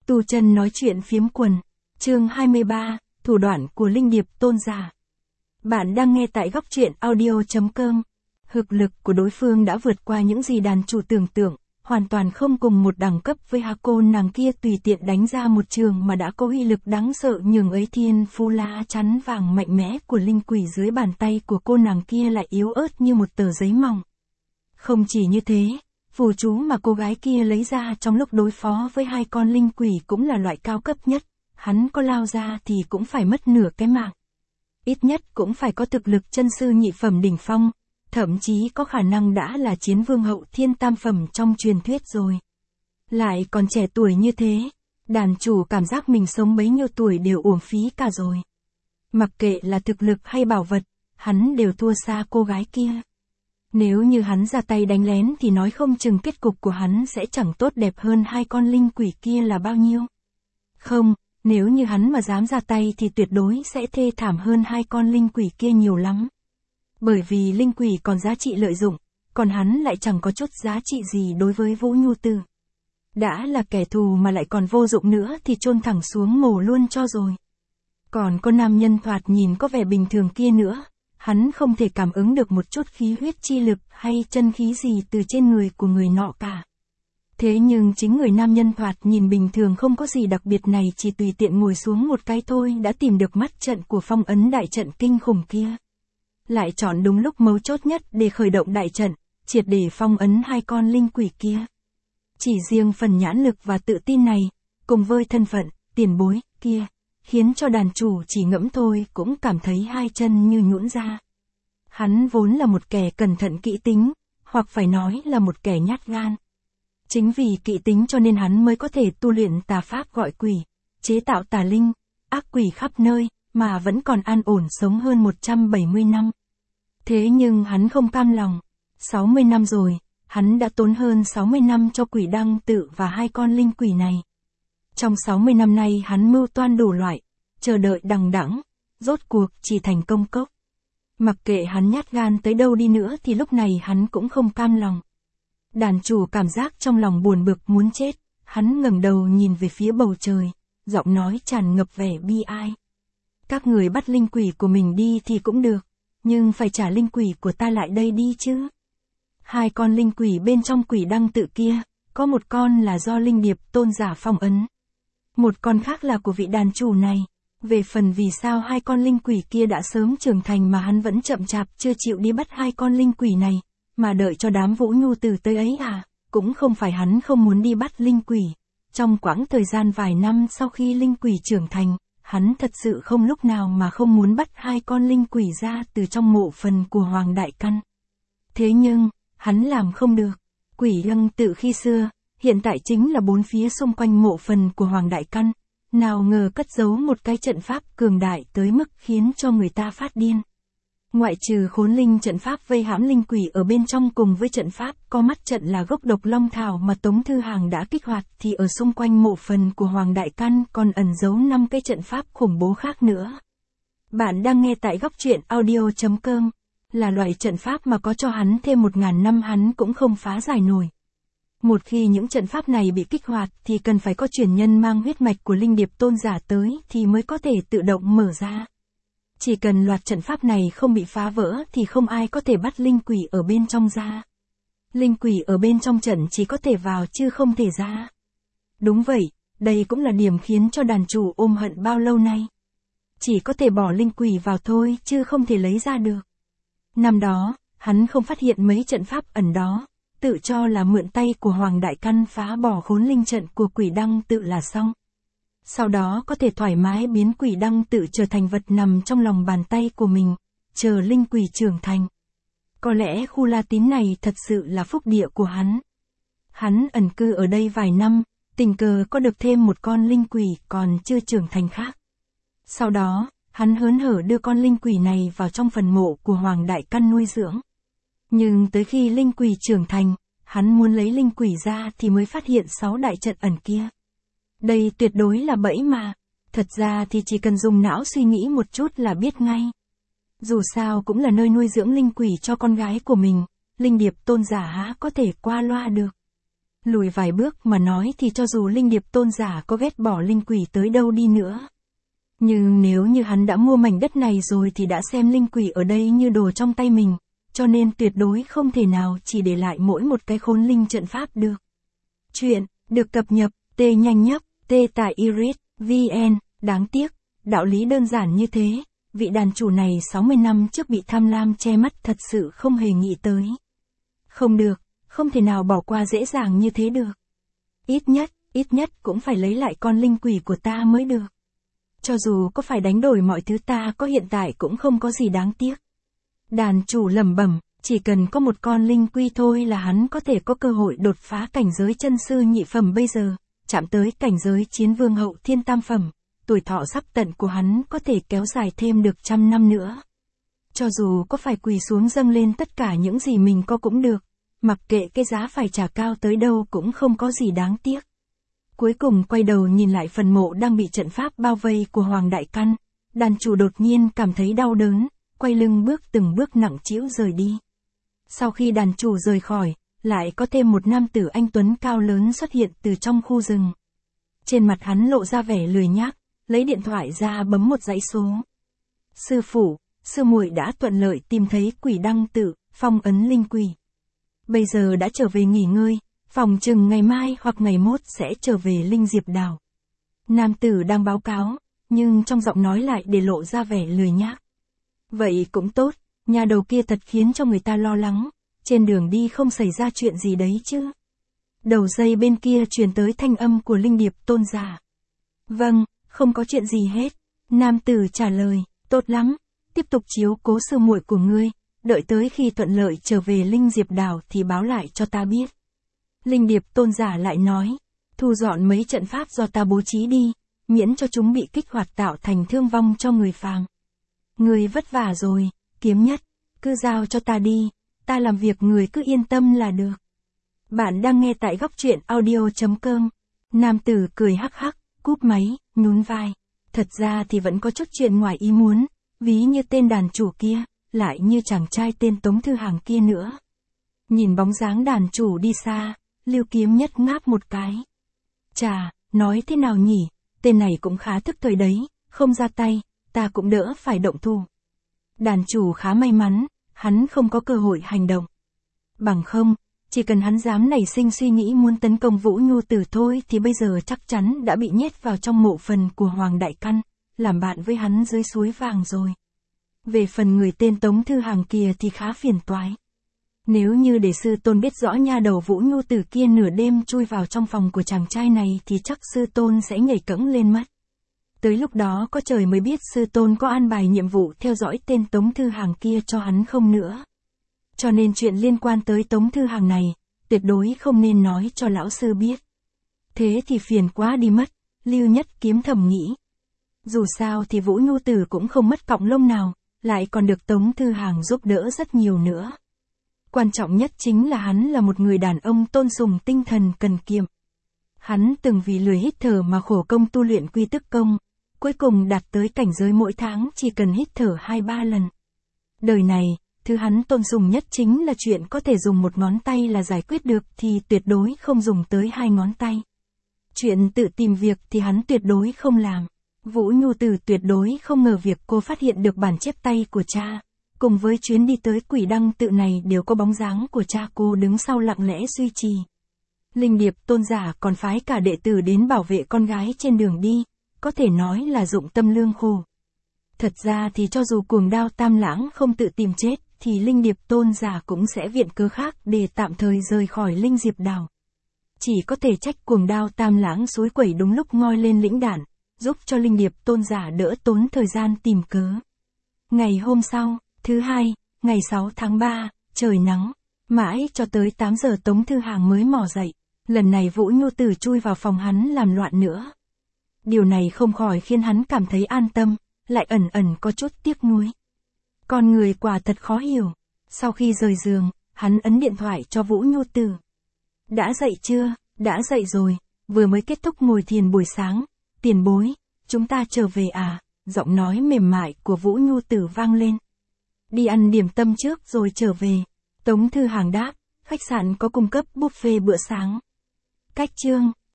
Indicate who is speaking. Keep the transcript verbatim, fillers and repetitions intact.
Speaker 1: Tu chân nói chuyện phiếm quần. Chương hai mươi ba, thủ đoạn của Linh Điệp tôn giả. Bạn đang nghe tại góc truyện audio chấm com. Thực lực của đối phương đã vượt qua những gì đàn chủ tưởng tượng, hoàn toàn không cùng một đẳng cấp với Hà Côn nàng kia tùy tiện đánh ra một trường mà đã có uy lực đáng sợ nhường ấy thiên phu la chắn vàng mạnh mẽ của linh quỷ dưới bàn tay của cô nàng kia lại yếu ớt như một tờ giấy mỏng. Không chỉ như thế, phù chú mà cô gái kia lấy ra trong lúc đối phó với hai con linh quỷ cũng là loại cao cấp nhất, hắn có lao ra thì cũng phải mất nửa cái mạng. Ít nhất cũng phải có thực lực chân sư nhị phẩm đỉnh phong, thậm chí có khả năng đã là chiến vương hậu thiên tam phẩm trong truyền thuyết rồi. Lại còn trẻ tuổi như thế, đàn chủ cảm giác mình sống bấy nhiêu tuổi đều uổng phí cả rồi. Mặc kệ là thực lực hay bảo vật, hắn đều thua xa cô gái kia. Nếu như hắn ra tay đánh lén thì nói không chừng kết cục của hắn sẽ chẳng tốt đẹp hơn hai con linh quỷ kia là bao nhiêu. Không, nếu như hắn mà dám ra tay thì tuyệt đối sẽ thê thảm hơn hai con linh quỷ kia nhiều lắm. Bởi vì linh quỷ còn giá trị lợi dụng, còn hắn lại chẳng có chút giá trị gì đối với Vũ Nhu Tử. Đã là kẻ thù mà lại còn vô dụng nữa thì chôn thẳng xuống mồ luôn cho rồi. Còn con nam nhân thoạt nhìn có vẻ bình thường kia nữa, hắn không thể cảm ứng được một chút khí huyết chi lực hay chân khí gì từ trên người của người nọ cả. Thế nhưng chính người nam nhân thoạt nhìn bình thường không có gì đặc biệt này chỉ tùy tiện ngồi xuống một cái thôi đã tìm được mắt trận của phong ấn đại trận kinh khủng kia. Lại chọn đúng lúc mấu chốt nhất để khởi động đại trận, triệt để phong ấn hai con linh quỷ kia. Chỉ riêng phần nhãn lực và tự tin này, cùng với thân phận, tiền bối, kia, khiến cho đàn chủ chỉ ngẫm thôi cũng cảm thấy hai chân như nhũn ra. Hắn vốn là một kẻ cẩn thận kỹ tính, hoặc phải nói là một kẻ nhát gan. Chính vì kỹ tính cho nên hắn mới có thể tu luyện tà pháp gọi quỷ, chế tạo tà linh, ác quỷ khắp nơi, mà vẫn còn an ổn sống hơn một trăm bảy mươi năm. Thế nhưng hắn không cam lòng. sáu mươi năm rồi, hắn đã tốn hơn sáu mươi năm cho quỷ đăng tự và hai con linh quỷ này. Trong sáu mươi năm nay hắn mưu toan đủ loại, chờ đợi đằng đẵng, rốt cuộc chỉ thành công cốc. Mặc kệ hắn nhát gan tới đâu đi nữa thì lúc này hắn cũng không cam lòng. Đàn chủ cảm giác trong lòng buồn bực muốn chết, hắn ngẩng đầu nhìn về phía bầu trời, giọng nói tràn ngập vẻ bi ai. Các người bắt linh quỷ của mình đi thì cũng được, nhưng phải trả linh quỷ của ta lại đây đi chứ. Hai con linh quỷ bên trong quỷ đăng tự kia, có một con là do Linh Điệp tôn giả phong ấn. Một con khác là của vị đàn chủ này. Về phần vì sao hai con linh quỷ kia đã sớm trưởng thành mà hắn vẫn chậm chạp chưa chịu đi bắt hai con linh quỷ này, mà đợi cho đám Vũ Nhu Tử tới ấy à, cũng không phải hắn không muốn đi bắt linh quỷ. Trong quãng thời gian vài năm sau khi linh quỷ trưởng thành, hắn thật sự không lúc nào mà không muốn bắt hai con linh quỷ ra từ trong mộ phần của Hoàng Đại Căn. Thế nhưng, hắn làm không được. Quỷ đăng tự khi xưa, hiện tại chính là bốn phía xung quanh mộ phần của Hoàng Đại Căn, nào ngờ cất giấu một cái trận pháp cường đại tới mức khiến cho người ta phát điên. Ngoại trừ khốn linh trận pháp vây hãm linh quỷ ở bên trong cùng với trận pháp có mắt trận là gốc độc long thảo mà Tống Thư Hàng đã kích hoạt thì ở xung quanh mộ phần của Hoàng Đại Căn còn ẩn giấu năm cái trận pháp khủng bố khác nữa. Bạn đang nghe tại góc truyện audio chấm com, là loại trận pháp mà có cho hắn thêm một ngàn năm hắn cũng không phá giải nổi. Một khi những trận pháp này bị kích hoạt thì cần phải có truyền nhân mang huyết mạch của Linh Điệp tôn giả tới thì mới có thể tự động mở ra. Chỉ cần loạt trận pháp này không bị phá vỡ thì không ai có thể bắt linh quỷ ở bên trong ra. Linh quỷ ở bên trong trận chỉ có thể vào chứ không thể ra. Đúng vậy, đây cũng là điểm khiến cho đàn chủ ôm hận bao lâu nay. Chỉ có thể bỏ linh quỷ vào thôi chứ không thể lấy ra được. Năm đó, hắn không phát hiện mấy trận pháp ẩn đó, tự cho là mượn tay của Hoàng Đại Căn phá bỏ khốn linh trận của quỷ đăng tự là xong. Sau đó có thể thoải mái biến quỷ đăng tự trở thành vật nằm trong lòng bàn tay của mình, chờ linh quỷ trưởng thành. Có lẽ khu La Tín này thật sự là phúc địa của hắn. Hắn ẩn cư ở đây vài năm, tình cờ có được thêm một con linh quỷ còn chưa trưởng thành khác. Sau đó, hắn hớn hở đưa con linh quỷ này vào trong phần mộ của Hoàng Đại Căn nuôi dưỡng. Nhưng tới khi linh quỷ trưởng thành, hắn muốn lấy linh quỷ ra thì mới phát hiện sáu đại trận ẩn kia. Đây tuyệt đối là bẫy mà, thật ra thì chỉ cần dùng não suy nghĩ một chút là biết ngay. Dù sao cũng là nơi nuôi dưỡng linh quỷ cho con gái của mình, Linh Điệp tôn giả há có thể qua loa được. Lùi vài bước mà nói thì cho dù linh điệp tôn giả có ghét bỏ linh quỷ tới đâu đi nữa. Nhưng nếu như hắn đã mua mảnh đất này rồi thì đã xem linh quỷ ở đây như đồ trong tay mình, cho nên tuyệt đối không thể nào chỉ để lại mỗi một cái khốn linh trận pháp được. Chuyện được cập nhật T nhanh nhất T tại iris chấm vn. Đáng tiếc, đạo lý đơn giản như thế, vị đàn chủ này sáu mươi năm trước bị tham lam che mắt thật sự không hề nghĩ tới. Không được, không thể nào bỏ qua dễ dàng như thế được. Ít nhất, ít nhất cũng phải lấy lại con linh quỷ của ta mới được. Cho dù có phải đánh đổi mọi thứ ta có hiện tại cũng không có gì đáng tiếc. Đàn chủ lẩm bẩm, chỉ cần có một con linh quy thôi là hắn có thể có cơ hội đột phá cảnh giới chân sư nhị phẩm bây giờ, chạm tới cảnh giới chiến vương hậu thiên tam phẩm, tuổi thọ sắp tận của hắn có thể kéo dài thêm được trăm năm nữa. Cho dù có phải quỳ xuống dâng lên tất cả những gì mình có cũng được, mặc kệ cái giá phải trả cao tới đâu cũng không có gì đáng tiếc. Cuối cùng quay đầu nhìn lại phần mộ đang bị trận pháp bao vây của Hoàng Đại Căn, đàn chủ đột nhiên cảm thấy đau đớn, quay lưng bước từng bước nặng trĩu rời đi. Sau khi đàn chủ rời khỏi, lại có thêm một nam tử anh tuấn cao lớn xuất hiện từ trong khu rừng. Trên mặt hắn lộ ra vẻ lười nhác, lấy điện thoại ra bấm một dãy số. Sư phụ, sư muội đã thuận lợi tìm thấy quỷ đăng tự, phong ấn linh quỷ. Bây giờ đã trở về nghỉ ngơi, phòng chừng ngày mai hoặc ngày mốt sẽ trở về Linh Diệp Đảo. Nam tử đang báo cáo, nhưng trong giọng nói lại để lộ ra vẻ lười nhác. Vậy cũng tốt, nhà đầu kia thật khiến cho người ta lo lắng, trên đường đi không xảy ra chuyện gì đấy chứ. Đầu dây bên kia truyền tới thanh âm của linh điệp tôn giả. Vâng, không có chuyện gì hết. Nam tử trả lời, tốt lắm, tiếp tục chiếu cố sư muội của ngươi, đợi tới khi thuận lợi trở về Linh Diệp Đảo thì báo lại cho ta biết. Linh điệp tôn giả lại nói, thu dọn mấy trận pháp do ta bố trí đi, miễn cho chúng bị kích hoạt tạo thành thương vong cho người phàm. Người vất vả rồi, kiếm nhất, cứ giao cho ta đi, ta làm việc người cứ yên tâm là được. Bạn đang nghe tại góc truyện audio chấm com. Nam tử cười hắc hắc, cúp máy, nhún vai. Thật ra thì vẫn có chút chuyện ngoài ý muốn, ví như tên đàn chủ kia, lại như chàng trai tên Tống Thư Hàng kia nữa. Nhìn bóng dáng đàn chủ đi xa, Lưu Kiếm Nhất ngáp một cái. Chà, nói thế nào nhỉ, tên này cũng khá thức thời đấy, không ra tay, ta cũng đỡ phải động thủ. Đàn chủ khá may mắn, hắn không có cơ hội hành động. Bằng không, chỉ cần hắn dám nảy sinh suy nghĩ muốn tấn công Vũ Nhu Tử thôi thì bây giờ chắc chắn đã bị nhét vào trong mộ phần của Hoàng Đại Căn, làm bạn với hắn dưới suối vàng rồi. Về phần người tên Tống Thư Hàng kia thì khá phiền toái. Nếu như để sư tôn biết rõ nha đầu Vũ Nhu Tử kia nửa đêm chui vào trong phòng của chàng trai này thì chắc sư tôn sẽ nhảy cẫng lên mất. Tới lúc đó có trời mới biết sư tôn có an bài nhiệm vụ theo dõi tên Tống Thư Hàng kia cho hắn không nữa. Cho nên chuyện liên quan tới Tống Thư Hàng này, tuyệt đối không nên nói cho lão sư biết. Thế thì phiền quá đi mất, Lưu Nhất Kiếm thầm nghĩ. Dù sao thì Vũ Nhu Tử cũng không mất cọng lông nào, lại còn được Tống Thư Hàng giúp đỡ rất nhiều nữa. Quan trọng nhất chính là hắn là một người đàn ông tôn sùng tinh thần cần kiệm. Hắn từng vì lười hít thở mà khổ công tu luyện quy tức công, cuối cùng đạt tới cảnh giới mỗi tháng chỉ cần hít thở hai ba lần. Đời này, thứ hắn tôn sùng nhất chính là chuyện có thể dùng một ngón tay là giải quyết được thì tuyệt đối không dùng tới hai ngón tay. Chuyện tự tìm việc thì hắn tuyệt đối không làm. Vũ Nhu Tử tuyệt đối không ngờ việc cô phát hiện được bản chép tay của cha, cùng với chuyến đi tới Quỷ Đăng tự này đều có bóng dáng của cha cô đứng sau lặng lẽ duy trì. Linh điệp tôn giả còn phái cả đệ tử đến bảo vệ con gái trên đường đi, có thể nói là dụng tâm lương khổ. Thật ra thì cho dù Cuồng Đao Tam Lãng không tự tìm chết, thì Linh điệp tôn giả cũng sẽ viện cớ khác để tạm thời rời khỏi Linh Diệp Đảo. Chỉ có thể trách Cuồng Đao Tam Lãng xối quẩy đúng lúc ngoi lên lĩnh đạn, giúp cho Linh điệp tôn giả đỡ tốn thời gian tìm cớ. Ngày hôm sau, thứ hai, ngày sáu tháng ba, trời nắng, mãi cho tới tám giờ Tống Thư Hàng mới mò dậy. Lần này Vũ Nhu Tử chui vào phòng hắn làm loạn nữa. Điều này không khỏi khiến hắn cảm thấy an tâm, lại ẩn ẩn có chút tiếc nuối. Con người quả thật khó hiểu. Sau khi rời giường, hắn ấn điện thoại cho Vũ Nhu Tử. Đã dậy chưa? Đã dậy rồi, vừa mới kết thúc ngồi thiền buổi sáng. Tiền bối, chúng ta trở về à? Giọng nói mềm mại của Vũ Nhu Tử vang lên. Đi ăn điểm tâm trước rồi trở về. Tống Thư Hàng đáp, khách sạn có cung cấp buffet bữa sáng. Cách chương